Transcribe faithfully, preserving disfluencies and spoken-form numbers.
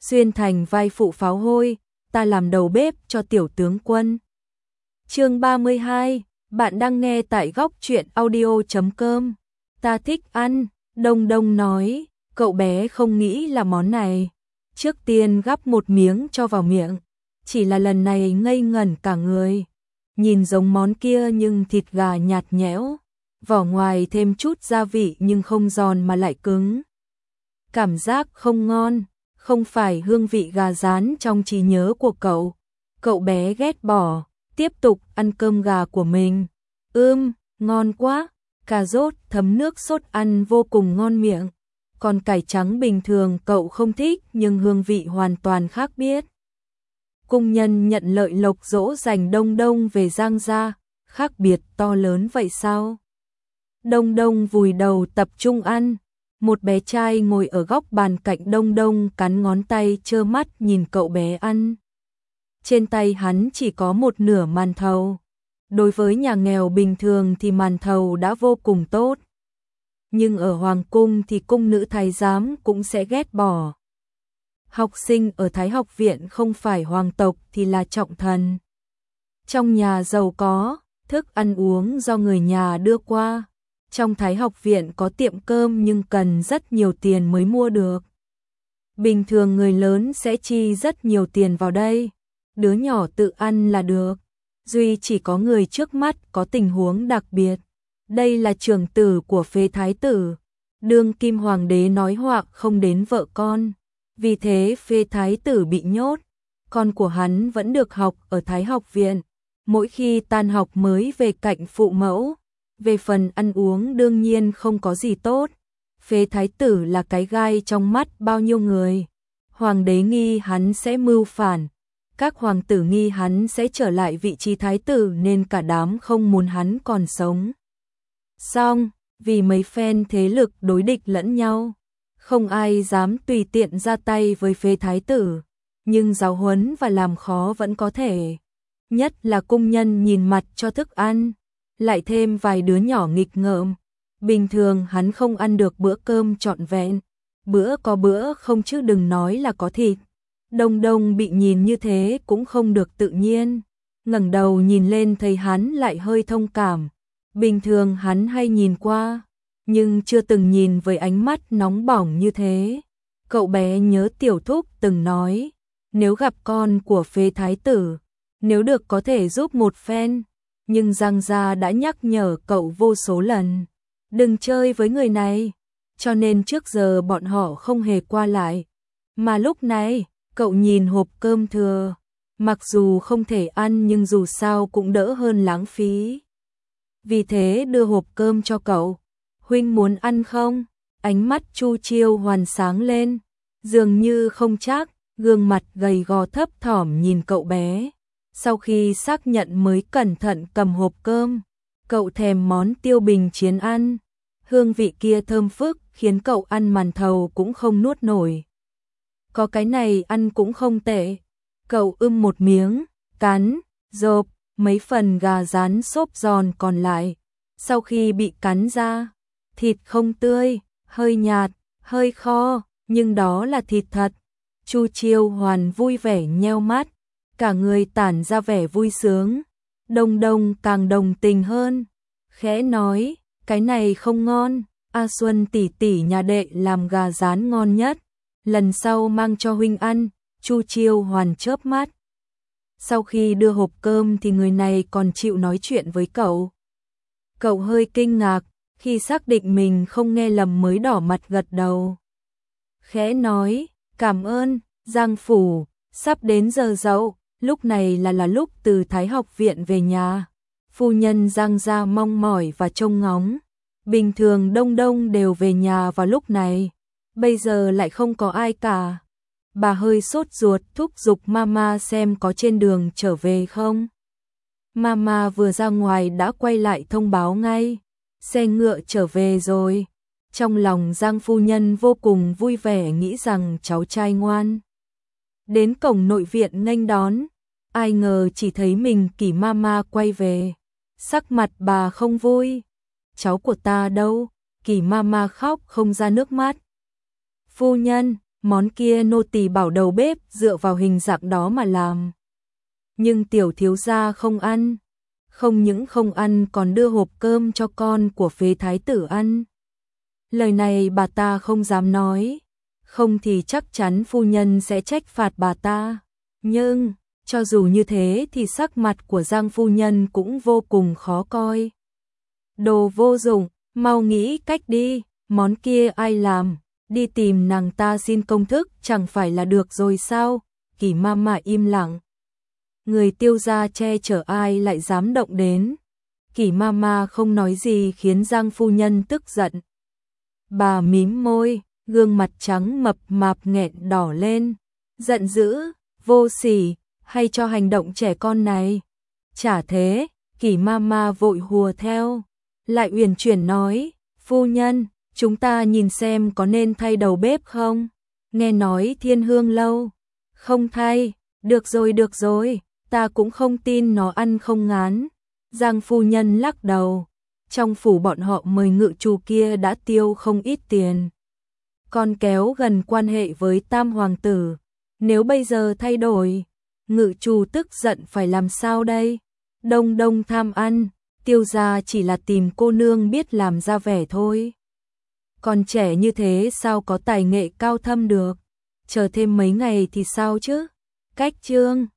xuyên thành vai phụ pháo hôi, ta làm đầu bếp cho tiểu tướng quân. Chương ba mươi hai, bạn đang nghe tại góc truyện audio chấm com. Ta thích ăn, Đông Đông nói, cậu bé không nghĩ là món này. Trước tiên gắp một miếng cho vào miệng, chỉ là lần này ngây ngẩn cả người. Nhìn giống món kia nhưng thịt gà nhạt nhẽo, vỏ ngoài thêm chút gia vị nhưng không giòn mà lại cứng. Cảm giác không ngon, không phải hương vị gà rán trong trí nhớ của cậu. Cậu bé ghét bỏ, tiếp tục ăn cơm gà của mình. Ưm, ngon quá, cà rốt thấm nước sốt ăn vô cùng ngon miệng. Còn cải trắng bình thường cậu không thích nhưng hương vị hoàn toàn khác biệt. Cung nhân nhận lợi lộc dỗ dành Đông Đông về Giang gia, khác biệt to lớn vậy sao? Đông Đông vùi đầu tập trung ăn. Một bé trai ngồi ở góc bàn cạnh Đông Đông cắn ngón tay trơ mắt nhìn cậu bé ăn. Trên tay hắn chỉ có một nửa màn thầu. Đối với nhà nghèo bình thường thì màn thầu đã vô cùng tốt. Nhưng ở Hoàng cung thì cung nữ thái giám cũng sẽ ghét bỏ. Học sinh ở Thái học viện không phải hoàng tộc thì là trọng thần. Trong nhà giàu có, thức ăn uống do người nhà đưa qua. Trong Thái học viện có tiệm cơm nhưng cần rất nhiều tiền mới mua được. Bình thường người lớn sẽ chi rất nhiều tiền vào đây. Đứa nhỏ tự ăn là được. Duy chỉ có người trước mắt có tình huống đặc biệt. Đây là trưởng tử của Phế thái tử. Đương kim hoàng đế nói hoạc không đến vợ con. Vì thế Phế thái tử bị nhốt. Con của hắn vẫn được học ở Thái học viện. Mỗi khi tan học mới về cạnh phụ mẫu. Về phần ăn uống đương nhiên không có gì tốt. Phế thái tử là cái gai trong mắt bao nhiêu người. Hoàng đế nghi hắn sẽ mưu phản. Các hoàng tử nghi hắn sẽ trở lại vị trí thái tử nên cả đám không muốn hắn còn sống. Xong, vì mấy phen thế lực đối địch lẫn nhau, không ai dám tùy tiện ra tay với Phế thái tử, nhưng giáo huấn và làm khó vẫn có thể. Nhất là cung nhân nhìn mặt cho thức ăn, lại thêm vài đứa nhỏ nghịch ngợm. Bình thường hắn không ăn được bữa cơm trọn vẹn, bữa có bữa không chứ đừng nói là có thịt. Đông Đông bị nhìn như thế cũng không được tự nhiên, ngẩng đầu nhìn lên thấy hắn lại hơi thông cảm. Bình thường hắn hay nhìn qua, nhưng chưa từng nhìn với ánh mắt nóng bỏng như thế. Cậu bé nhớ tiểu thúc từng nói, nếu gặp con của Phế thái tử, nếu được có thể giúp một phen. Nhưng Giang gia đã nhắc nhở cậu vô số lần, đừng chơi với người này, cho nên trước giờ bọn họ không hề qua lại. Mà lúc này, cậu nhìn hộp cơm thừa, mặc dù không thể ăn nhưng dù sao cũng đỡ hơn lãng phí. Vì thế đưa hộp cơm cho cậu. Huynh muốn ăn không? Ánh mắt Chu Chiêu Hoàn sáng lên, dường như không chắc, gương mặt gầy gò thấp thỏm nhìn cậu bé. Sau khi xác nhận mới cẩn thận cầm hộp cơm, cậu thèm món tiêu bình chiến ăn. Hương vị kia thơm phức khiến cậu ăn màn thầu cũng không nuốt nổi. Có cái này ăn cũng không tệ. Cậu ưm một miếng, cắn, rộp, mấy phần gà rán xốp giòn còn lại. Sau khi bị cắn ra, thịt không tươi, hơi nhạt, hơi kho, nhưng đó là thịt thật. Chu Chiêu Hoàn vui vẻ nheo mắt, cả người tản ra vẻ vui sướng. Đông Đông càng đồng tình hơn, khẽ nói, cái này không ngon, A Xuân tỷ tỷ nhà đệ làm gà rán ngon nhất, lần sau mang cho huynh ăn. Chu Chiêu Hoàn chớp mắt. Sau khi đưa hộp cơm thì người này còn chịu nói chuyện với cậu. Cậu hơi kinh ngạc, khi xác định mình không nghe lầm mới đỏ mặt gật đầu. Khẽ nói, cảm ơn, Giang phủ, sắp đến giờ dậu. Lúc này là là lúc từ Thái học viện về nhà. Phu nhân Giang gia mong mỏi và trông ngóng. Bình thường Đông Đông đều về nhà vào lúc này. Bây giờ lại không có ai cả. Bà hơi sốt ruột thúc giục mama xem có trên đường trở về không. Mama vừa ra ngoài đã quay lại thông báo ngay. Xe ngựa trở về rồi. Trong lòng Giang phu nhân vô cùng vui vẻ nghĩ rằng cháu trai ngoan. Đến cổng nội viện nghênh đón. Ai ngờ chỉ thấy mình Kỷ mama quay về. Sắc mặt bà không vui. Cháu của ta đâu? Kỷ mama khóc không ra nước mắt. Phu nhân, món kia nô tỳ bảo đầu bếp dựa vào hình dạng đó mà làm. Nhưng tiểu thiếu gia không ăn, không những không ăn còn đưa hộp cơm cho con của phế thái tử ăn. Lời này bà ta không dám nói, không thì chắc chắn phu nhân sẽ trách phạt bà ta. Nhưng, cho dù như thế thì sắc mặt của Giang phu nhân cũng vô cùng khó coi. Đồ vô dụng, mau nghĩ cách đi, món kia ai làm, đi tìm nàng ta xin công thức chẳng phải là được rồi sao? Kỷ Mama im lặng. Người Tiêu gia che chở ai lại dám động đến. Kỷ Mama không nói gì khiến Giang phu nhân tức giận. Bà mím môi, gương mặt trắng mập mạp nghẹn đỏ lên, giận dữ, vô sỉ, hay cho hành động trẻ con này. Chả thế, Kỷ Mama vội hùa theo, lại uyển chuyển nói, phu nhân, chúng ta nhìn xem có nên thay đầu bếp không? Nghe nói Thiên Hương lâu, không thay, được rồi được rồi, ta cũng không tin nó ăn không ngán. Giang phu nhân lắc đầu, trong phủ bọn họ mời ngự trù kia đã tiêu không ít tiền. Còn kéo gần quan hệ với tam hoàng tử, nếu bây giờ thay đổi, ngự trù tức giận phải làm sao đây? Đông đông tham ăn, Tiêu gia chỉ là tìm cô nương biết làm ra vẻ thôi. Còn trẻ như thế sao có tài nghệ cao thâm được, chờ thêm mấy ngày thì sao chứ? Cách chương